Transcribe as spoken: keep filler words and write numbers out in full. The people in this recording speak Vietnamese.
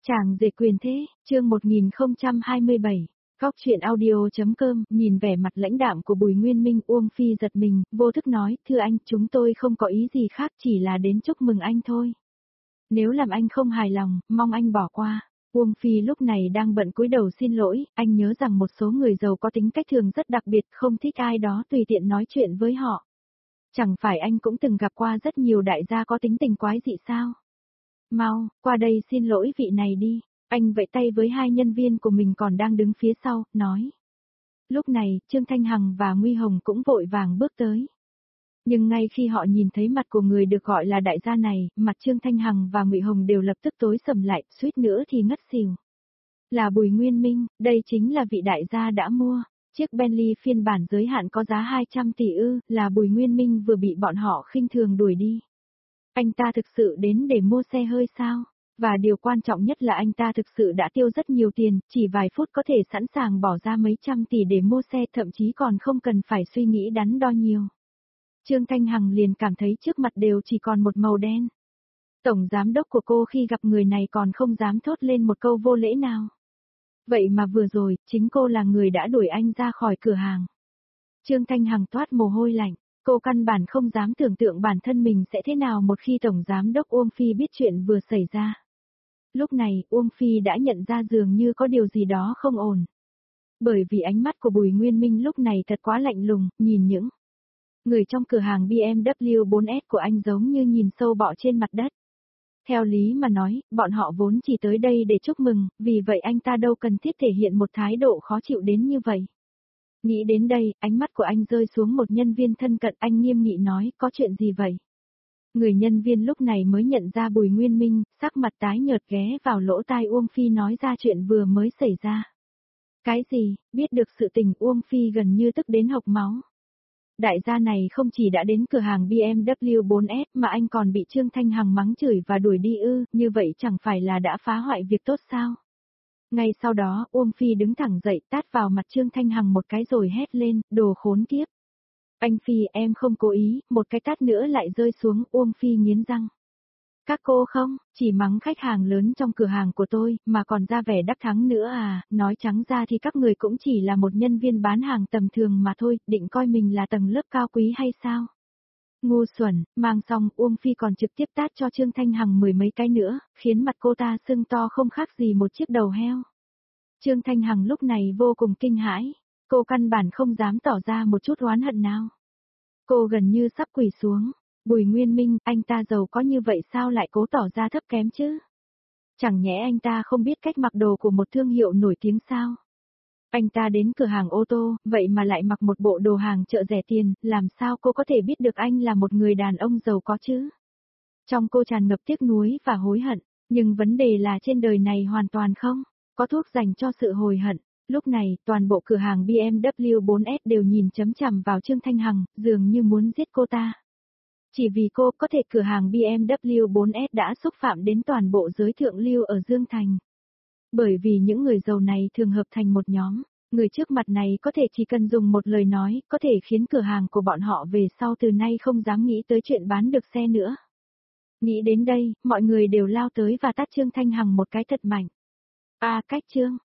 Chàng rể quyền thế, chương một nghìn không trăm hai mươi bảy. Góc truyện audio.com, nhìn vẻ mặt lãnh đạm của Bùi Nguyên Minh, Uông Phi giật mình, vô thức nói, thưa anh, chúng tôi không có ý gì khác, chỉ là đến chúc mừng anh thôi. Nếu làm anh không hài lòng, mong anh bỏ qua. Uông Phi lúc này đang bận cúi đầu xin lỗi, anh nhớ rằng một số người giàu có tính cách thường rất đặc biệt, không thích ai đó tùy tiện nói chuyện với họ. Chẳng phải anh cũng từng gặp qua rất nhiều đại gia có tính tình quái dị sao? Mau, qua đây xin lỗi vị này đi. Anh vẫy tay với hai nhân viên của mình còn đang đứng phía sau, nói. Lúc này, Trương Thanh Hằng và Nguy Hồng cũng vội vàng bước tới. Nhưng ngay khi họ nhìn thấy mặt của người được gọi là đại gia này, mặt Trương Thanh Hằng và Ngụy Hồng đều lập tức tối sầm lại, suýt nữa thì ngất xỉu. Là Bùi Nguyên Minh, đây chính là vị đại gia đã mua. Chiếc Bentley phiên bản giới hạn có giá hai trăm tỷ ư, là Bùi Nguyên Minh vừa bị bọn họ khinh thường đuổi đi. Anh ta thực sự đến để mua xe hơi sao? Và điều quan trọng nhất là anh ta thực sự đã tiêu rất nhiều tiền, chỉ vài phút có thể sẵn sàng bỏ ra mấy trăm tỷ để mua xe, thậm chí còn không cần phải suy nghĩ đắn đo nhiều. Trương Thanh Hằng liền cảm thấy trước mặt đều chỉ còn một màu đen. Tổng giám đốc của cô khi gặp người này còn không dám thốt lên một câu vô lễ nào. Vậy mà vừa rồi, chính cô là người đã đuổi anh ra khỏi cửa hàng. Trương Thanh Hằng toát mồ hôi lạnh. Cô căn bản không dám tưởng tượng bản thân mình sẽ thế nào một khi Tổng Giám đốc Uông Phi biết chuyện vừa xảy ra. Lúc này, Uông Phi đã nhận ra dường như có điều gì đó không ổn. Bởi vì ánh mắt của Bùi Nguyên Minh lúc này thật quá lạnh lùng, nhìn những người trong cửa hàng bê em vê bốn S của anh giống như nhìn sâu bọ trên mặt đất. Theo lý mà nói, bọn họ vốn chỉ tới đây để chúc mừng, vì vậy anh ta đâu cần thiết thể hiện một thái độ khó chịu đến như vậy. Nghĩ đến đây, ánh mắt của anh rơi xuống một nhân viên thân cận, anh nghiêm nghị nói, có chuyện gì vậy? Người nhân viên lúc này mới nhận ra Bùi Nguyên Minh, sắc mặt tái nhợt ghé vào lỗ tai Uông Phi nói ra chuyện vừa mới xảy ra. Cái gì? Biết được sự tình, Uông Phi gần như tức đến hộc máu. Đại gia này không chỉ đã đến cửa hàng bê em vê bốn S mà anh còn bị Trương Thanh Hằng mắng chửi và đuổi đi ư, như vậy chẳng phải là đã phá hoại việc tốt sao? Ngay sau đó, Uông Phi đứng thẳng dậy tát vào mặt Trương Thanh Hằng một cái rồi hét lên, đồ khốn kiếp. Anh Phi, em không cố ý, một cái tát nữa lại rơi xuống, Uông Phi nghiến răng. Các cô không, chỉ mắng khách hàng lớn trong cửa hàng của tôi, mà còn ra vẻ đắc thắng nữa à, nói trắng ra thì các người cũng chỉ là một nhân viên bán hàng tầm thường mà thôi, định coi mình là tầng lớp cao quý hay sao? Ngu xuẩn, mang xong, Uông Phi còn trực tiếp tát cho Trương Thanh Hằng mười mấy cái nữa, khiến mặt cô ta sưng to không khác gì một chiếc đầu heo. Trương Thanh Hằng lúc này vô cùng kinh hãi, cô căn bản không dám tỏ ra một chút oán hận nào. Cô gần như sắp quỳ xuống, Bùi Nguyên Minh, anh ta giàu có như vậy sao lại cố tỏ ra thấp kém chứ? Chẳng nhẽ anh ta không biết cách mặc đồ của một thương hiệu nổi tiếng sao? Anh ta đến cửa hàng ô tô, vậy mà lại mặc một bộ đồ hàng chợ rẻ tiền, làm sao cô có thể biết được anh là một người đàn ông giàu có chứ? Trong cô tràn ngập tiếc nuối và hối hận, nhưng vấn đề là trên đời này hoàn toàn không có thuốc dành cho sự hối hận. Lúc này, toàn bộ cửa hàng bê em vê bốn S đều nhìn chấm chằm vào Trương Thanh Hằng, dường như muốn giết cô ta. Chỉ vì cô có thể cửa hàng bê em vê bốn S đã xúc phạm đến toàn bộ giới thượng lưu ở Dương Thành. Bởi vì những người giàu này thường hợp thành một nhóm, người trước mặt này có thể chỉ cần dùng một lời nói, có thể khiến cửa hàng của bọn họ về sau từ nay không dám nghĩ tới chuyện bán được xe nữa. Nghĩ đến đây, mọi người đều lao tới và tát Trương Thanh Hằng một cái thật mạnh. A cách Trương,